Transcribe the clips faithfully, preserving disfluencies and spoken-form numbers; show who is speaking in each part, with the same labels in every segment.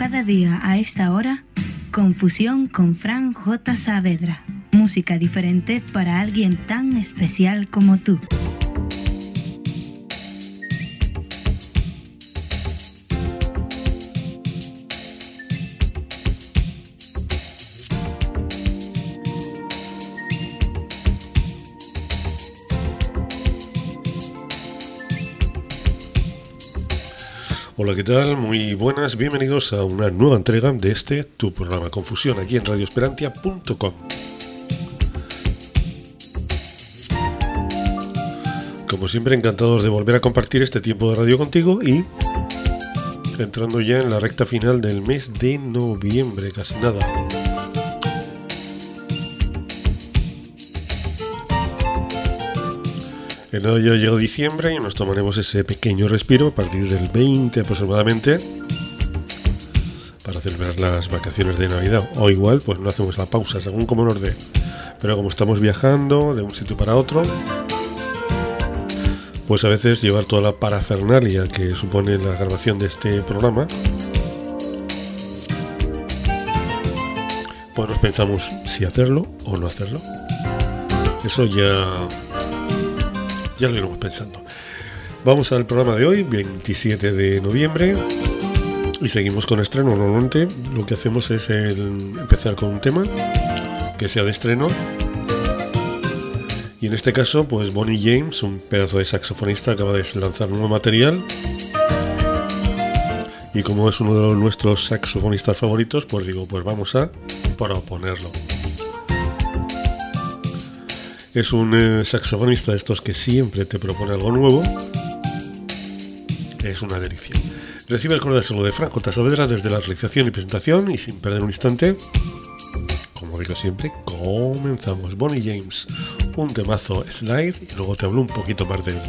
Speaker 1: Cada día a esta hora, Confusión con Fran J. Saavedra. Música diferente para alguien tan especial como tú.
Speaker 2: Hola, ¿qué tal? Muy buenas, bienvenidos a una nueva entrega de este, tu programa Confusión, aquí en radio esperantia punto com. Como siempre, encantados de volver a compartir este tiempo de radio contigo y entrando ya en la recta final del mes de noviembre, casi nada. En nada ya llegó diciembre y nos tomaremos ese pequeño respiro a partir del veinte aproximadamente para celebrar las vacaciones de Navidad. O igual, pues no hacemos la pausa, según como nos dé. Pero como estamos viajando de un sitio para otro, pues a veces llevar toda la parafernalia que supone la grabación de este programa, pues nos pensamos si hacerlo o no hacerlo. Eso ya... Ya lo iremos pensando. Vamos al programa de hoy, veintisiete de noviembre, y seguimos con estreno. Normalmente lo que hacemos es el empezar con un tema que sea de estreno, y en este caso pues Bonnie James, un pedazo de saxofonista, acaba de lanzar nuevo material, y como es uno de nuestros saxofonistas favoritos, pues digo, pues vamos a proponerlo. Es un eh, saxofonista de estos que siempre te propone algo nuevo. Es una delicia. Recibe el cordial saludo de Fran J. Saavedra desde la realización y presentación, y sin perder un instante, como digo siempre, comenzamos. Bonnie James, un temazo Slide, y luego te hablo un poquito más de él.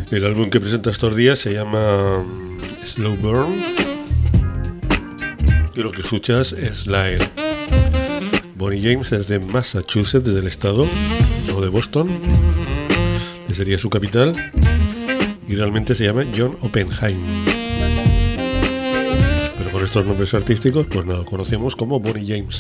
Speaker 2: El álbum que presenta estos días se llama Slow Burn y lo que escuchas es Slide. Bonnie James es de Massachusetts, del estado, o de Boston, que sería su capital, y realmente se llama John Oppenheim. Pero con estos nombres artísticos pues lo conocemos como Bonnie James.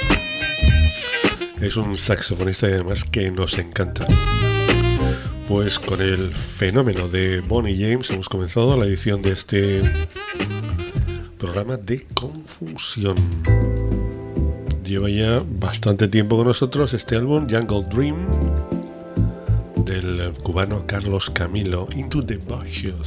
Speaker 2: Es un saxofonista y además que nos encanta. Pues con el fenómeno de Bonnie James hemos comenzado la edición de este programa de Confusión. Lleva ya bastante tiempo con nosotros este álbum Jungle Dream del cubano Carlos Camilo, Into the Bushes.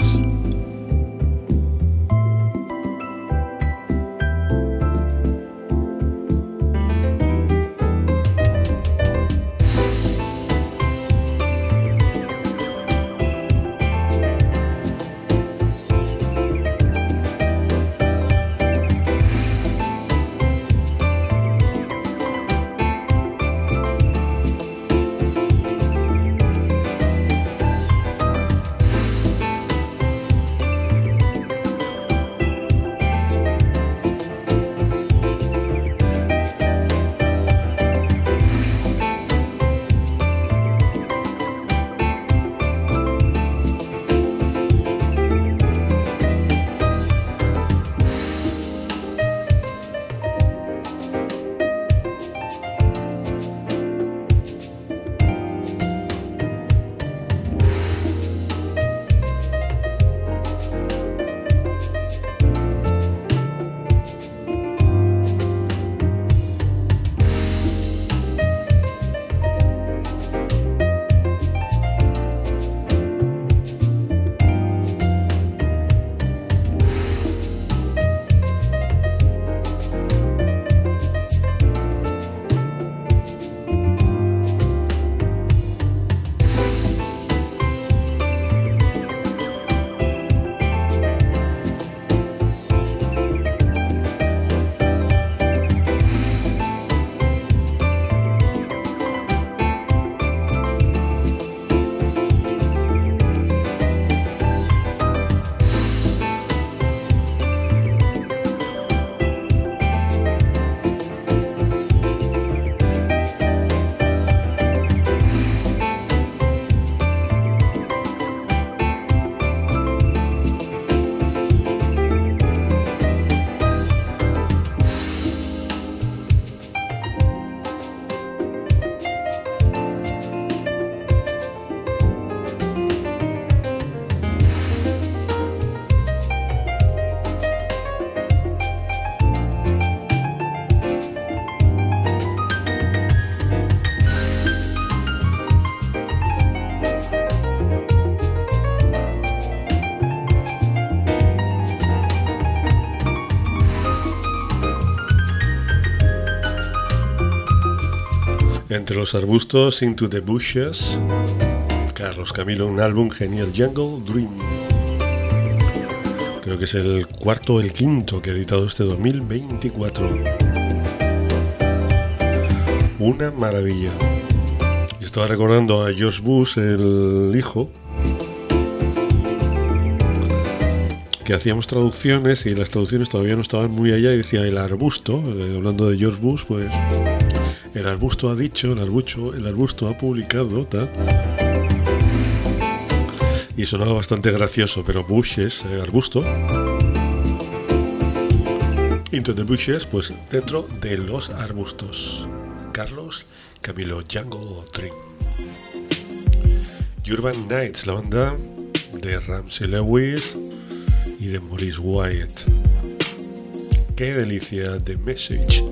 Speaker 2: Entre los arbustos, Into the Bushes, Carlos Camilo, un álbum genial, Jungle Dream. Creo que es el cuarto o el quinto que ha editado este dos mil veinticuatro. Una maravilla. Y estaba recordando a George Bush, el hijo, que hacíamos traducciones y las traducciones todavía no estaban muy allá y decía el arbusto, hablando de George Bush, pues el arbusto ha dicho, el arbusto, el arbusto ha publicado, tal. Y sonaba bastante gracioso, pero Bushes, eh, arbusto. Into the Bushes, pues dentro de los arbustos. Carlos Camilo, Jungle Dream. Urban Nights, la banda de Ramsey Lewis y de Maurice White. Qué delicia, The Message.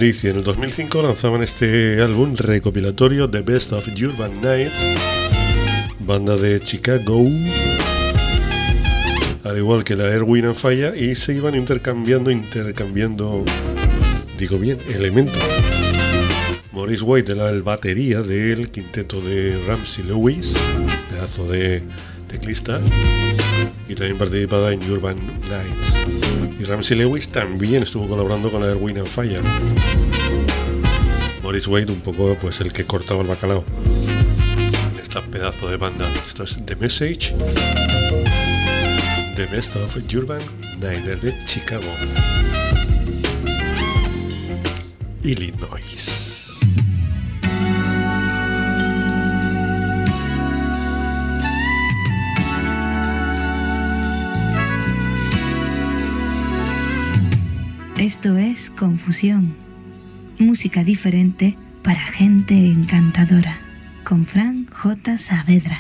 Speaker 2: Delicia. En el dos mil cinco lanzaban este álbum recopilatorio The Best of Urban Nights, banda de Chicago, al igual que la Earth, Wind and Fire, y se iban intercambiando, intercambiando, digo bien, elementos. Maurice White era el batería del quinteto de Ramsey Lewis, pedazo de teclista, y también participaba en Urban Nights. Y Ramsey Lewis también estuvo colaborando con la Earth, Wind and Fire. Maurice White un poco pues el que cortaba el bacalao en esta pedazo de banda. Esto es The Message, The Best of Urban Nights de Chicago, Illinois.
Speaker 1: Esto es Confusión, música diferente para gente encantadora, con Fran J. Saavedra.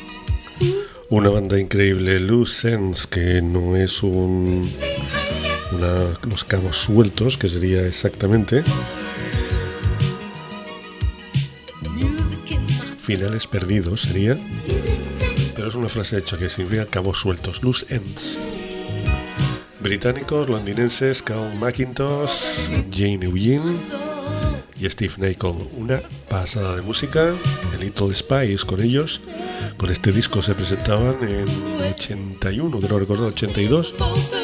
Speaker 1: Una banda increíble, Loose Ends, que no es un
Speaker 2: una, los cabos sueltos, que sería exactamente finales perdidos, sería, pero es una frase hecha que significa cabos sueltos, loose ends. Británicos, londinenses, Carl McIntosh, Jane Eugene y Steve Nicol. Una pasada de música. The Little Spies con ellos. Con este disco se presentaban en ochenta y uno, creo recordar, ochenta y dos.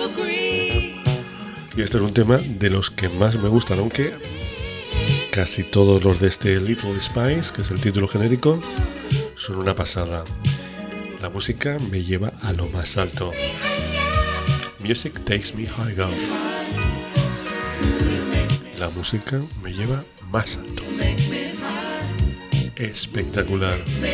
Speaker 2: Y este es un tema de los que más me gustan, aunque casi todos los de este Little Spies, que es el título genérico, son una pasada. La música me lleva a lo más alto. Music takes me higher. La música me lleva más alto. Espectacular.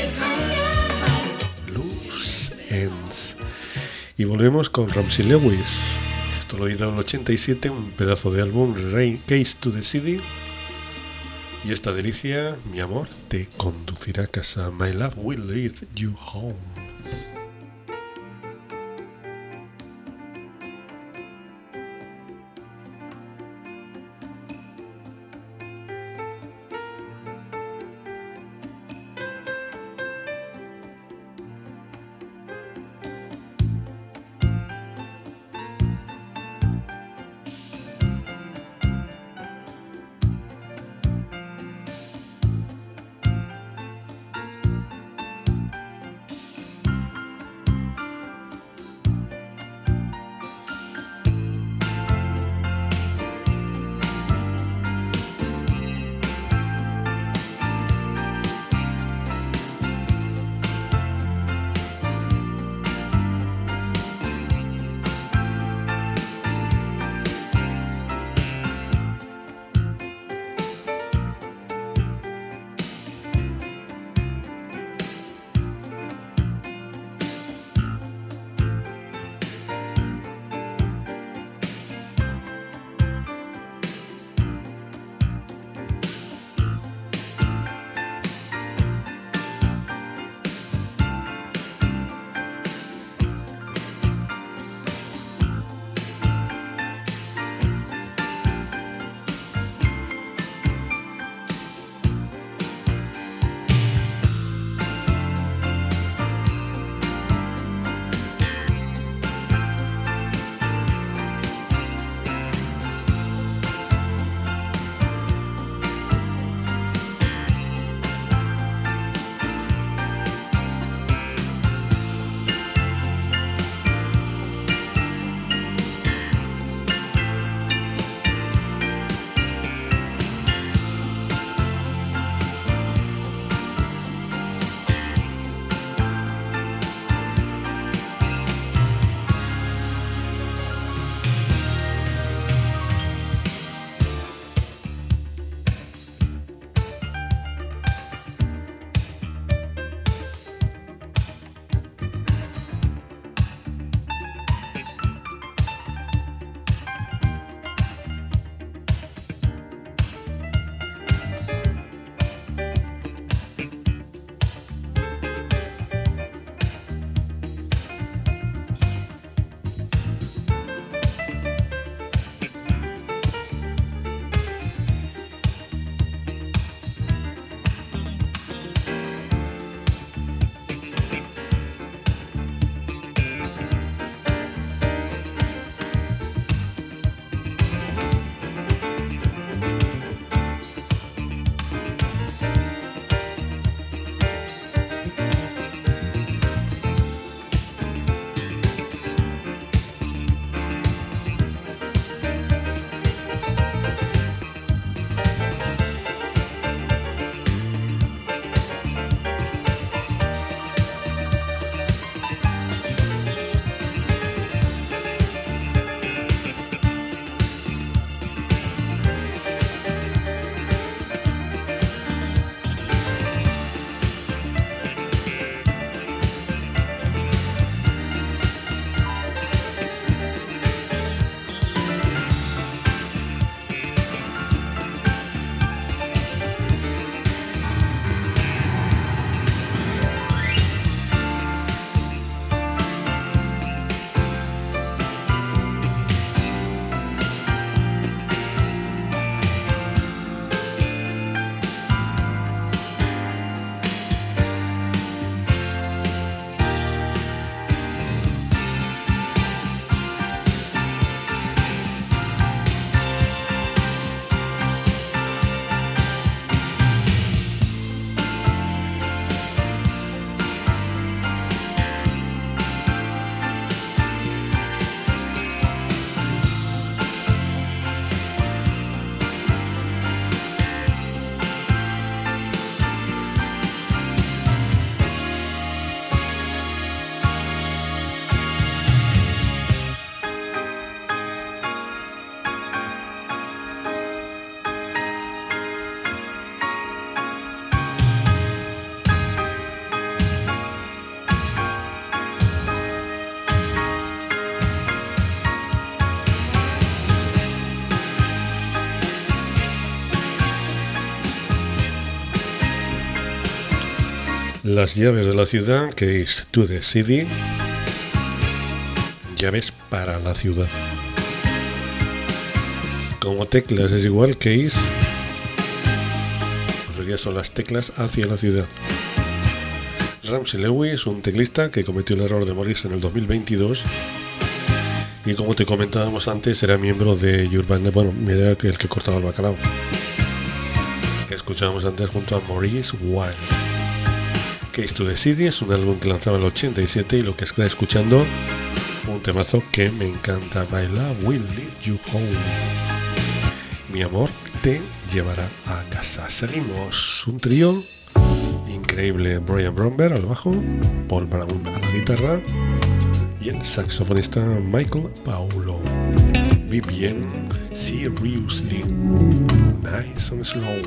Speaker 2: Loose Ends. Y volvemos con Ramsey Lewis. Esto lo editaron en el ochenta y siete, un pedazo de álbum, Rain Case to the City. Y esta delicia, mi amor, te conducirá a casa. My love will lead you home. Las llaves de la ciudad, Keys to the City. Llaves para la ciudad. Como teclas es igual, Keys. Pues son las teclas hacia la ciudad. Ramsey Lewis, un teclista que cometió el error de morirse en el dos mil veintidós. Y como te comentábamos antes, era miembro de Urban, bueno, era el que cortaba el bacalao. Que escuchábamos antes junto a Maurice Wilde. Keys to the City es un álbum que lanzaba en el ochenta y siete y lo que está escuchando, un temazo que me encanta. Baila Will Lead You Home. Mi amor te llevará a casa. Seguimos, un trío increíble. Brian Bromberg al bajo, Paul Brown a la guitarra y el saxofonista Michael Paulo. Bien, seriously, nice and slow.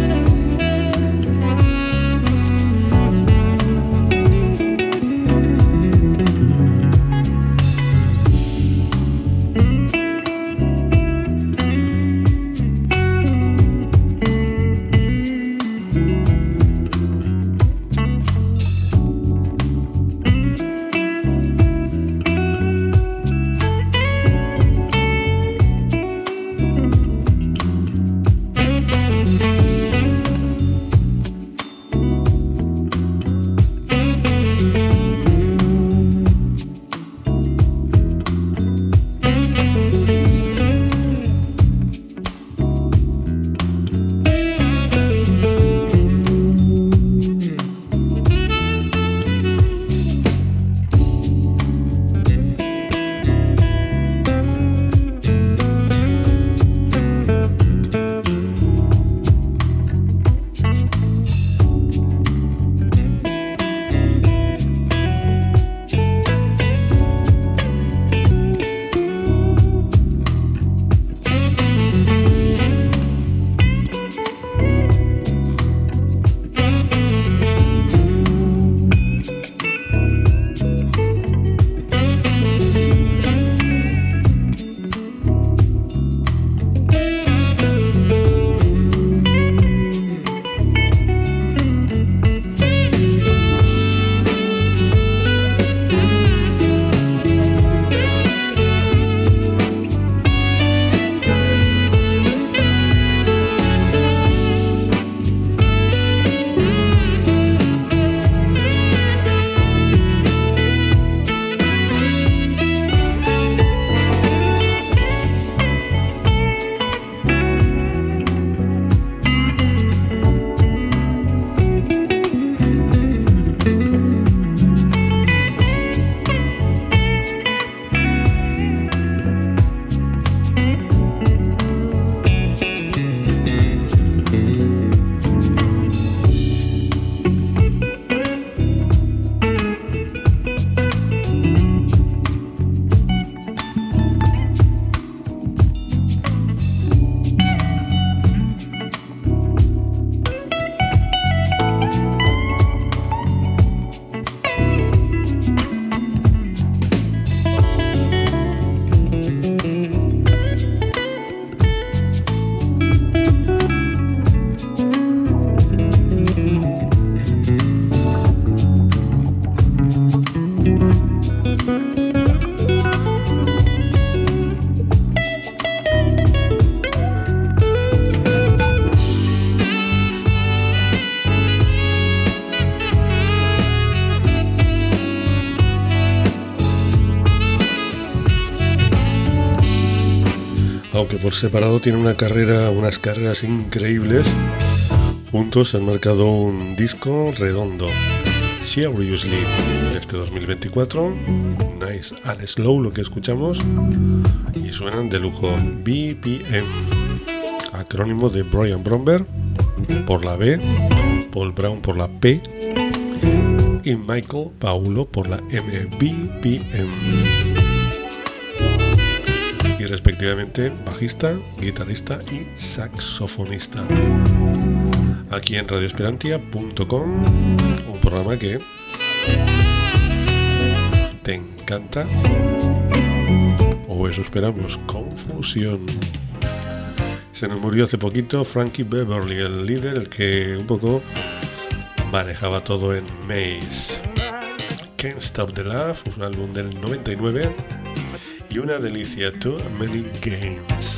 Speaker 2: Aunque por separado tienen una carrera, unas carreras increíbles, juntos han marcado un disco redondo. Seriously, este dos mil veinticuatro, Nice and Slow, lo que escuchamos, y suenan de lujo. B P M, acrónimo de Brian Bromberg por la B, Paul Brown por la P y Michael Paulo por la M. B P M. Y respectivamente bajista, guitarrista y saxofonista. Aquí en radio esperantia punto com, un programa que te encanta, o eso esperamos. Confusión. Se nos murió hace poquito Frankie Beverly, el líder, el que un poco manejaba todo en Maze. Can't Stop the Love, un álbum del noventa y nueve, y una delicia, Too Many Games.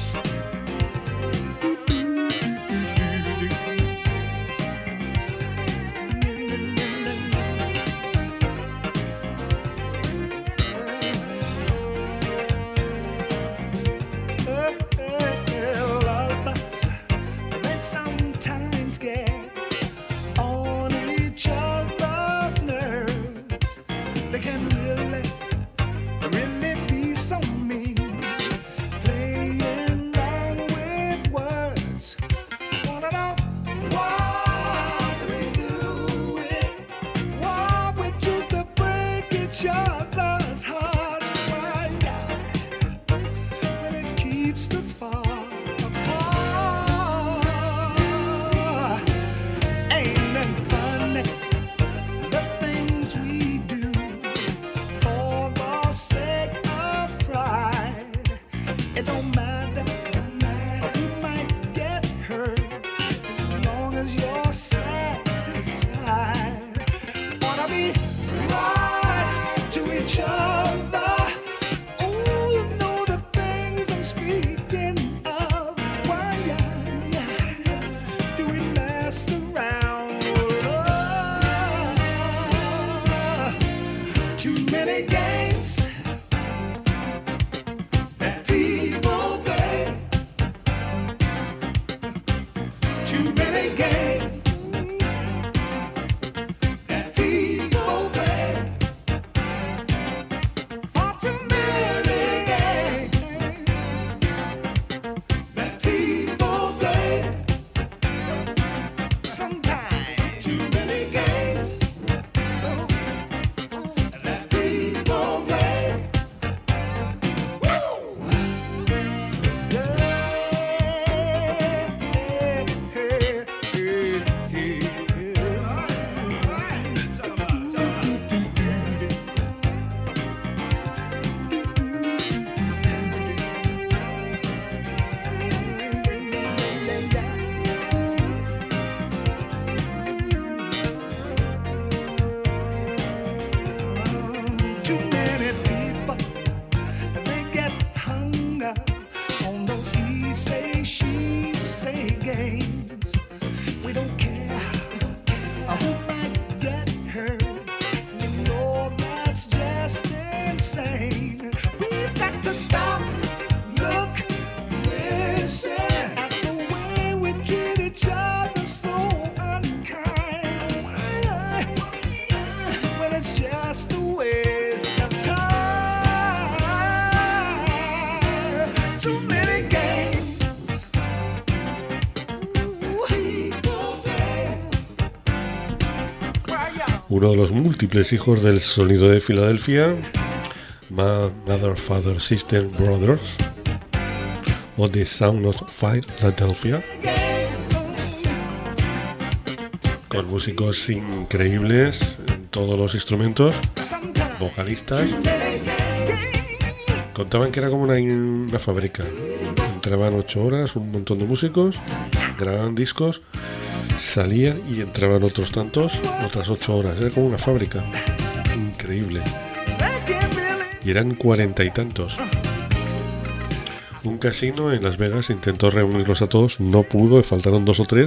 Speaker 2: Uno de los múltiples hijos del sonido de Filadelfia, Mother, Father, Sister, Brothers, o The Sound of Philadelphia, con músicos increíbles en todos los instrumentos, vocalistas. Contaban que era como una, una fábrica. Entraban ocho horas, un montón de músicos, grababan discos, salían y entraban otros tantos, otras ocho horas. Era como una fábrica. Increíble. Y eran cuarenta y tantos. Un casino en Las Vegas intentó reunirlos a todos, no pudo, faltaron dos o tres.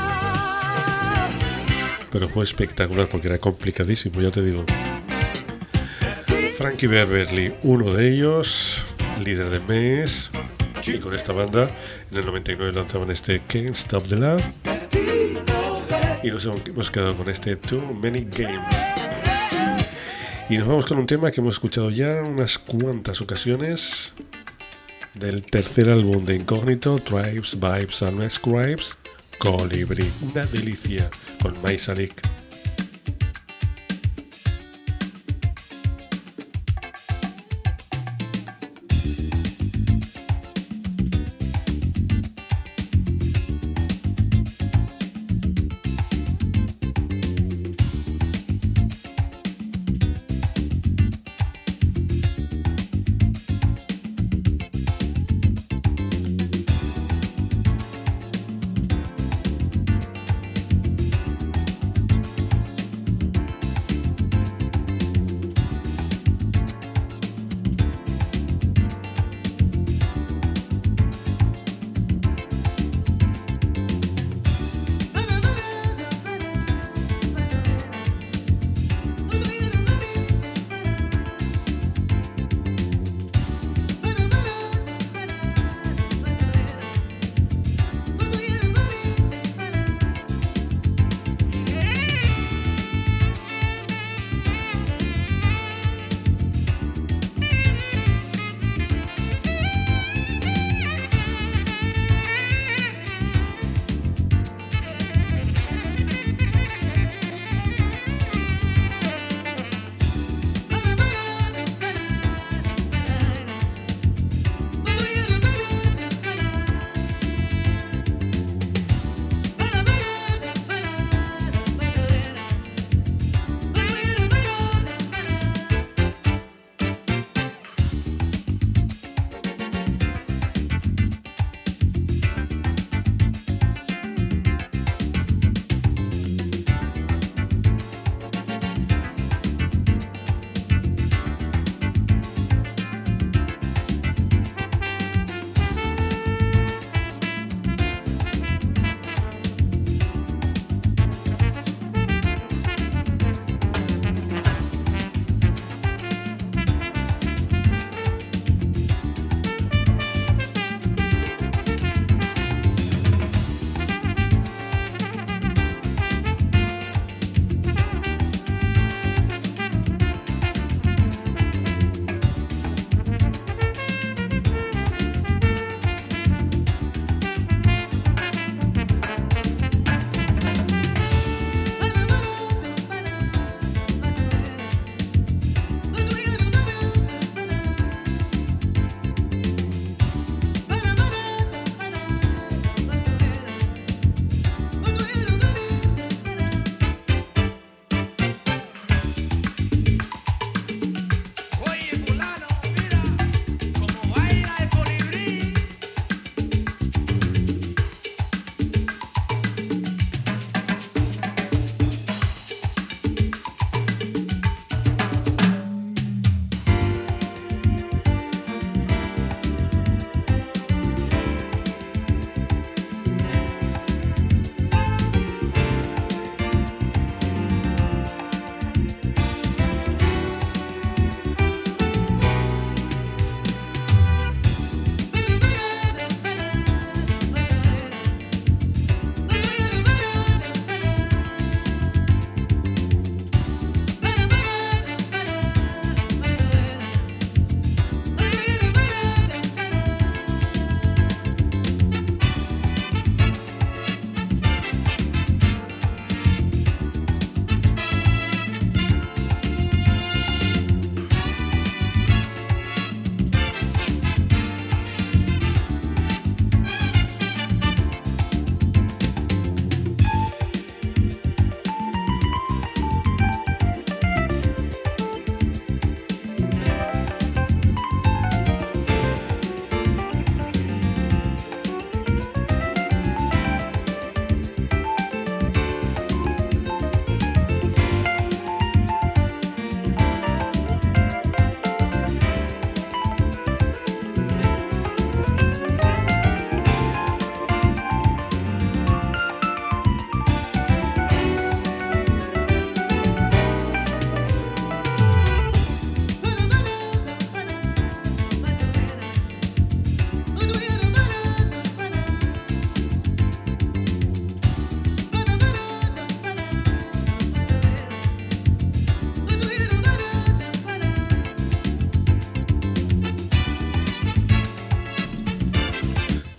Speaker 2: Pero fue espectacular porque era complicadísimo, ya te digo. Frankie Beverly, uno de ellos, líder de Maze, y con esta banda en el noventa y nueve lanzaban este Can't Stop the Love, y nos hemos quedado con este Too Many Games. Y nos vamos con un tema que hemos escuchado ya unas cuantas ocasiones, del tercer álbum de Incógnito, Tribes, Vibes and Scribes, Colibri, una delicia, con Maisalik.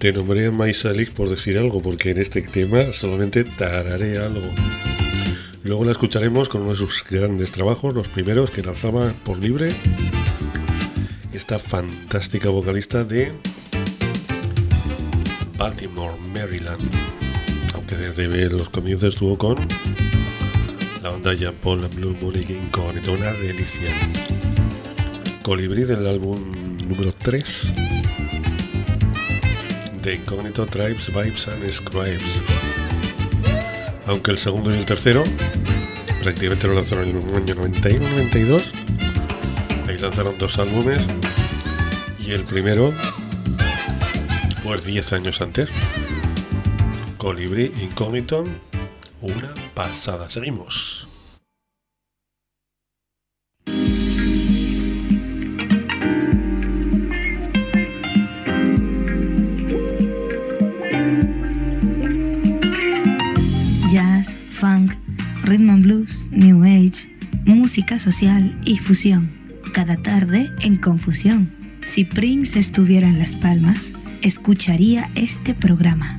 Speaker 2: Te nombré a Maisalik por decir algo, porque en este tema solamente tararé algo. Luego la escucharemos con uno de sus grandes trabajos, los primeros que lanzaba por libre. Esta fantástica vocalista de Baltimore, Maryland. Aunque desde los comienzos estuvo con la banda Jean Paul and Blue Moon Incógnito, una delicia. Colibrí del álbum número tres de Incógnito, Tribes, Vibes and Scribes. Aunque el segundo y el tercero prácticamente lo lanzaron en el año noventa y uno noventa y dos. Ahí lanzaron dos álbumes y el primero pues diez años antes. Colibrí, Incógnito, una pasada. Seguimos.
Speaker 1: Jazz, funk, rhythm and blues, new age, música social y fusión. Cada tarde en Confusión. Si Prince estuviera en Las Palmas, escucharía este programa.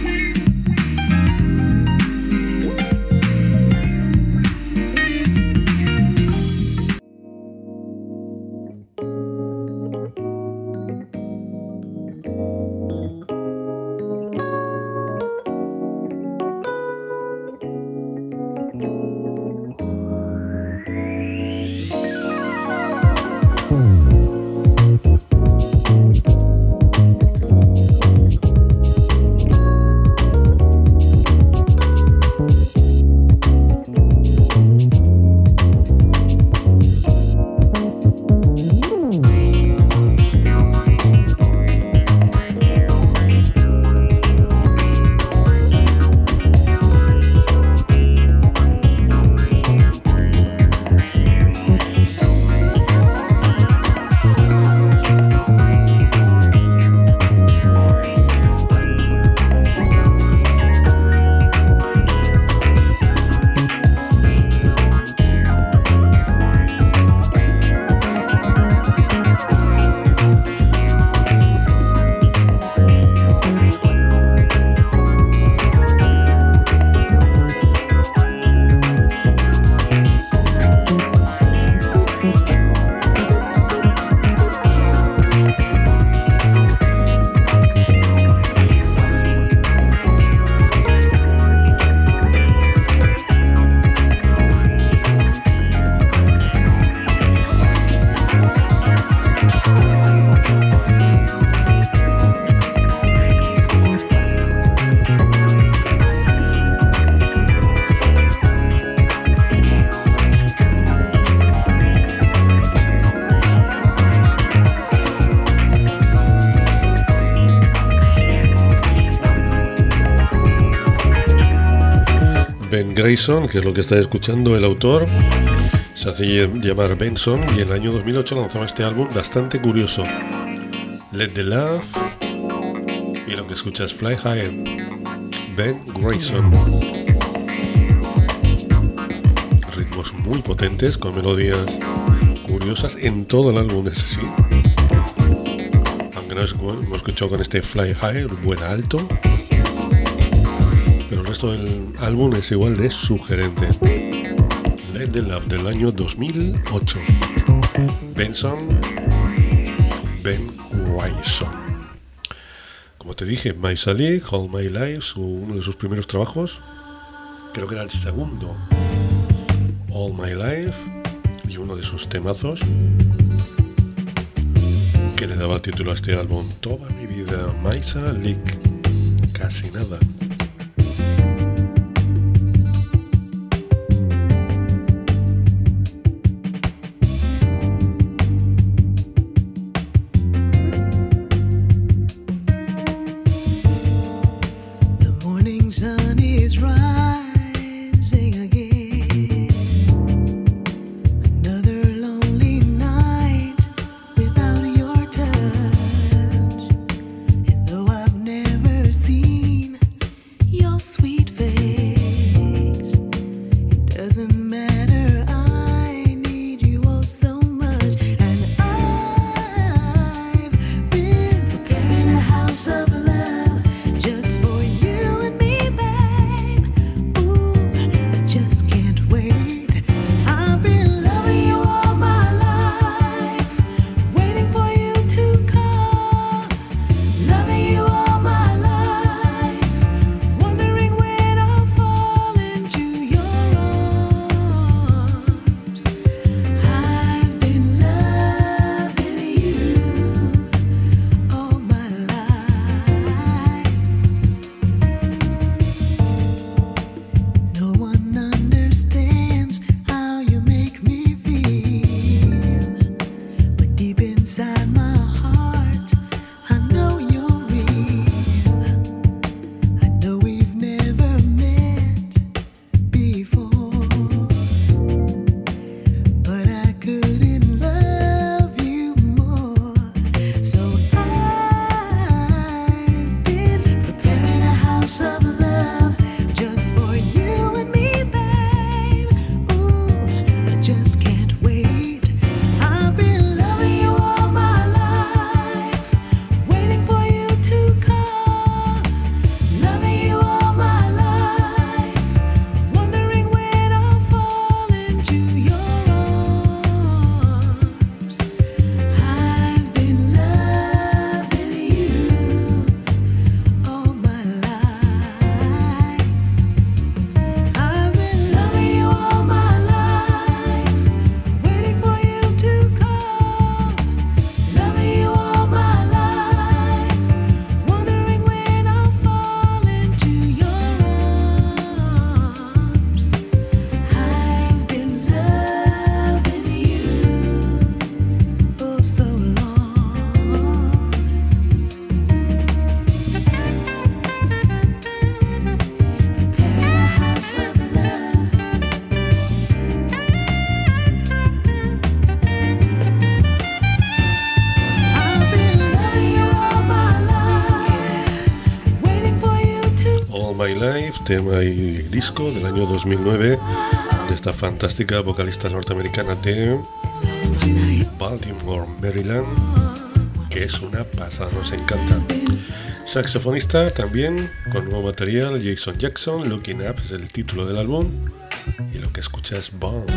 Speaker 2: Ben Grayson, que es lo que está escuchando el autor, se hace llamar Benson y en el año dos mil ocho lanzaba este álbum bastante curioso, Let the Love, y lo que escuchas es Fly High. Ben Grayson. Ritmos muy potentes con melodías curiosas en todo el álbum, es así. Aunque no es bueno, hemos escuchado con este Fly High, buen alto. Pero el resto del álbum es igual de sugerente. Let the Love del año dos mil ocho. Benson, Ben Grayson. Como te dije, Maisalik, All My Life, su, uno de sus primeros trabajos, creo que era el segundo. All My Life, y uno de sus temazos que le daba título a este álbum, Toda mi vida, Maisalik, casi nada. tema y disco del año dos mil nueve de esta fantástica vocalista norteamericana de Baltimore, Maryland, que es una pasada, nos encanta. Saxofonista también con nuevo material, Jason Jackson. Looking Up es el título del álbum y lo que escucha es Bond.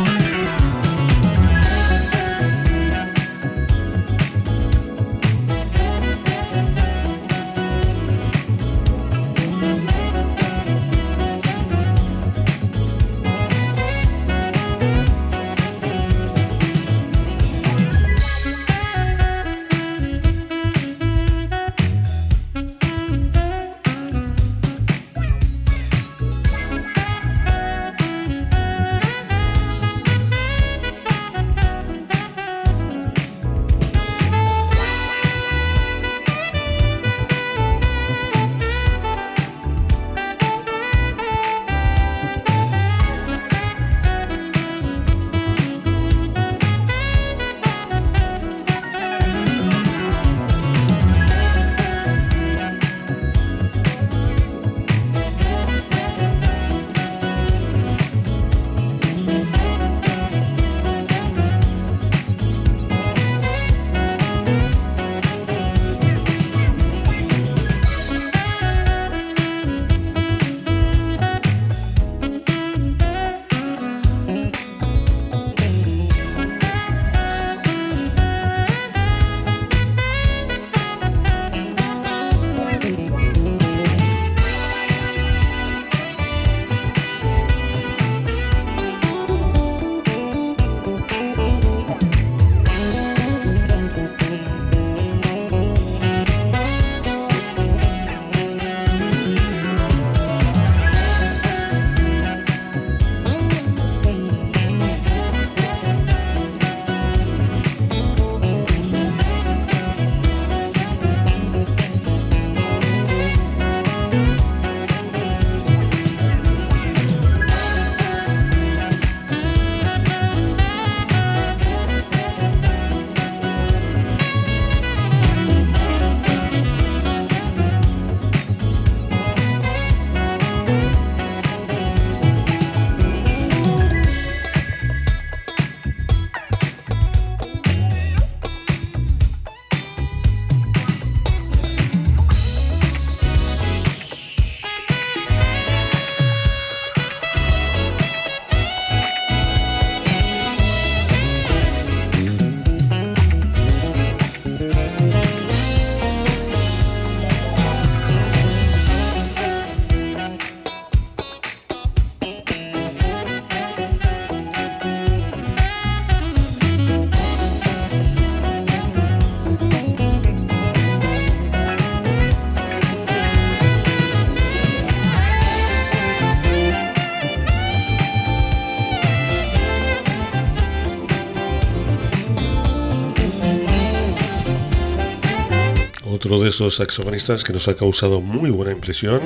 Speaker 2: Otro de esos saxofonistas que nos ha causado muy buena impresión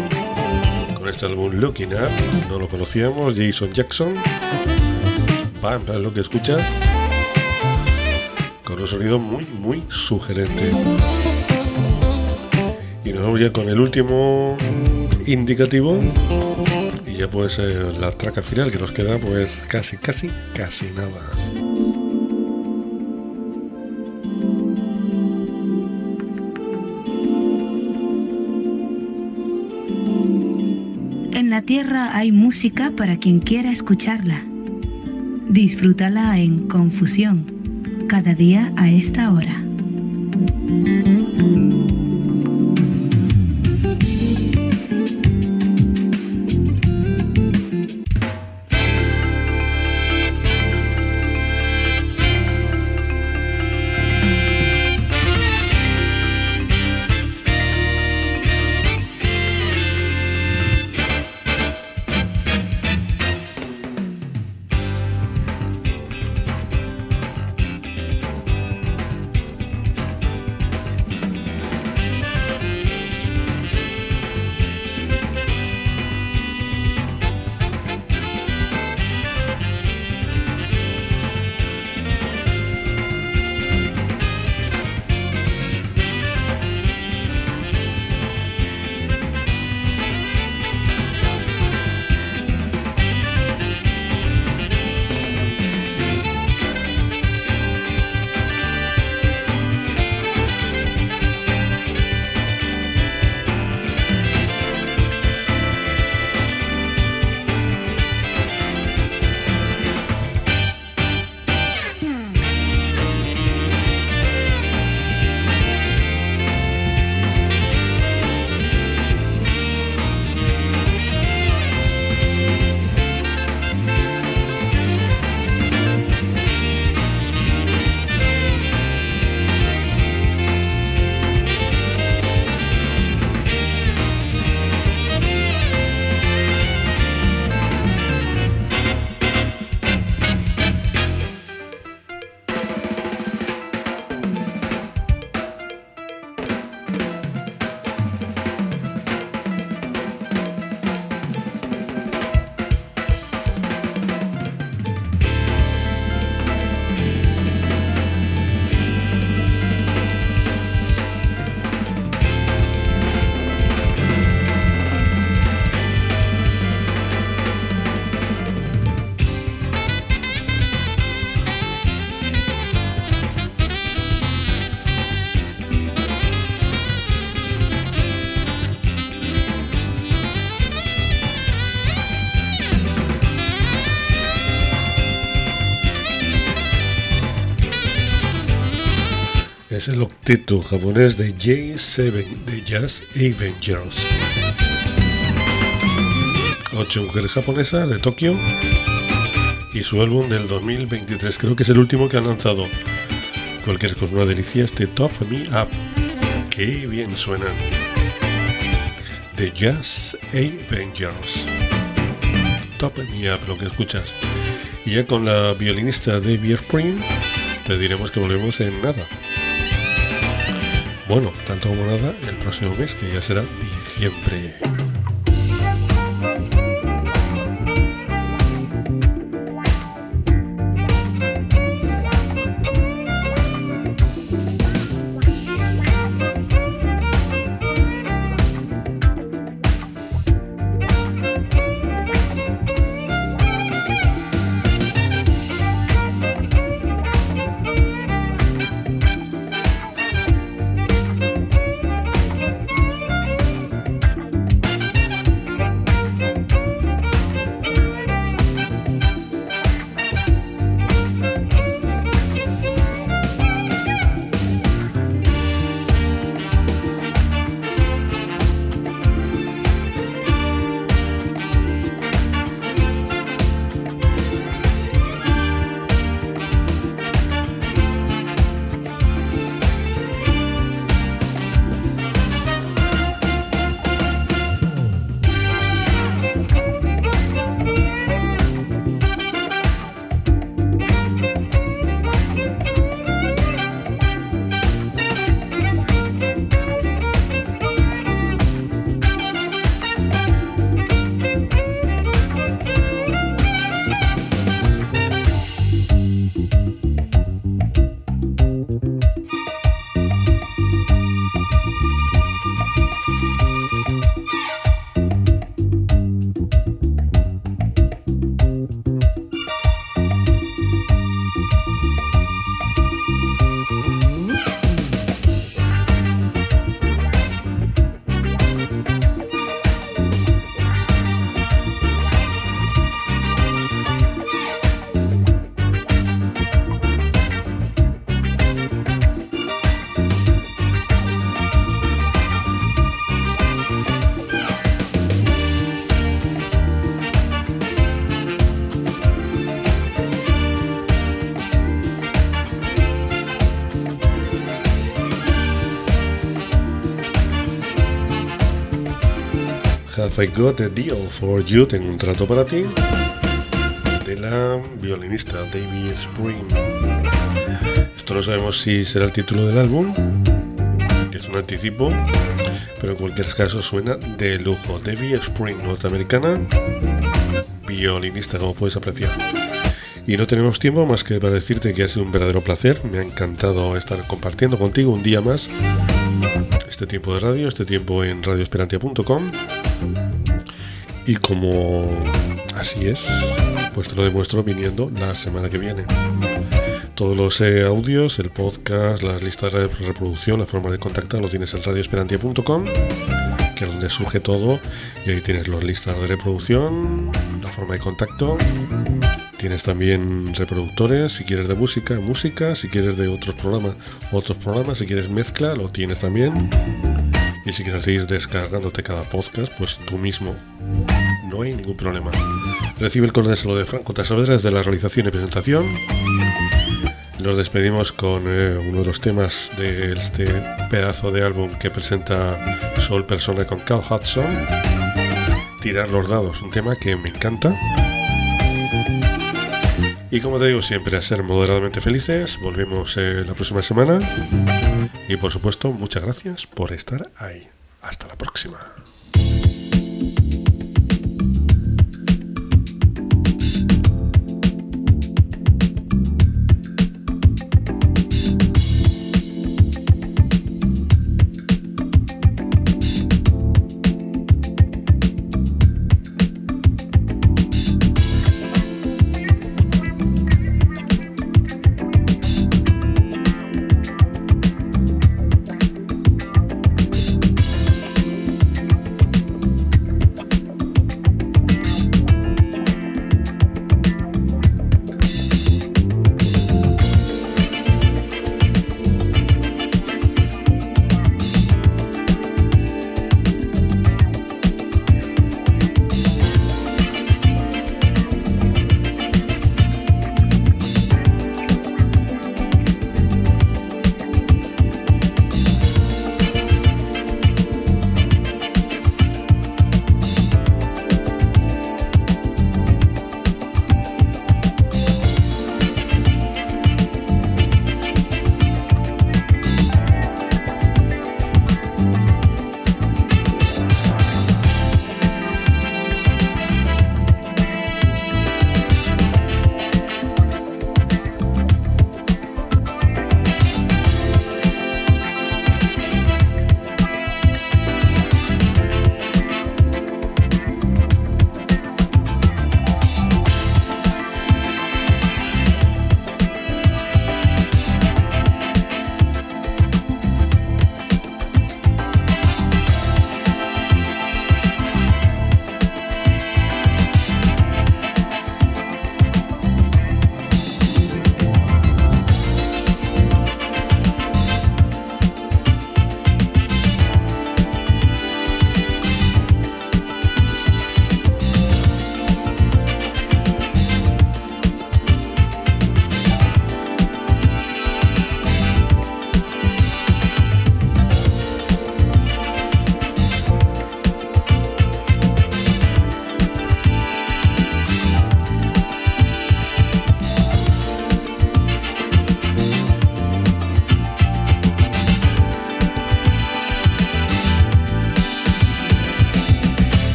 Speaker 2: con este álbum Looking Up, no lo conocíamos, Jason Jackson. Bam, es lo que escucha, con un sonido muy, muy sugerente. Y nos vamos ya con el último indicativo y ya pues eh, la traca final, que nos queda pues casi, casi, casi nada.
Speaker 1: En la tierra hay música para quien quiera escucharla. Disfrútala en Confusión, cada día a esta hora.
Speaker 2: Es el octeto japonés de J siete de Jazz Avengers. Ocho mujeres japonesas de Tokio y su álbum del dos mil veintitrés. Creo que es el último que han lanzado. Cualquier cosa, una delicia este Top Me Up. Qué bien suenan. The Jazz Avengers. Top Me Up, lo que escuchas. Y ya con la violinista Debbie Spring te diremos que volvemos en nada. Bueno, tanto como nada, el próximo mes, que ya será diciembre. Have I Got a Deal for You, tengo un trato para ti, de la violinista Debbie Spring. Esto no sabemos si será el título del álbum, que es un anticipo, pero en cualquier caso suena de lujo. Debbie Spring, norteamericana, violinista, como puedes apreciar. Y no tenemos tiempo más que para decirte que ha sido un verdadero placer. Me ha encantado estar compartiendo contigo un día más este tiempo de radio, este tiempo en radio esperantia punto com. Y como así es, pues te lo demuestro viniendo la semana que viene. Todos los eh, audios, el podcast, las listas de reproducción, la forma de contactar, lo tienes en radio esperantia punto com, que es donde surge todo. Y ahí tienes las listas de reproducción, la forma de contacto. Tienes también reproductores, si quieres de música, música, si quieres de otros programas, otros programas, si quieres mezcla, lo tienes también. Y si quieres seguir descargándote cada podcast, pues tú mismo, no hay ningún problema. Recibe el cordial saludo de Franco Saavedra desde la realización y presentación. Nos despedimos con eh, uno de los temas de este pedazo de álbum que presenta Soul Persona con Cal Hudson, Tirar los dados, un tema que me encanta. Y como te digo siempre, a ser moderadamente felices. Volvemos eh, la próxima semana. Y por supuesto, muchas gracias por estar ahí. Hasta la próxima.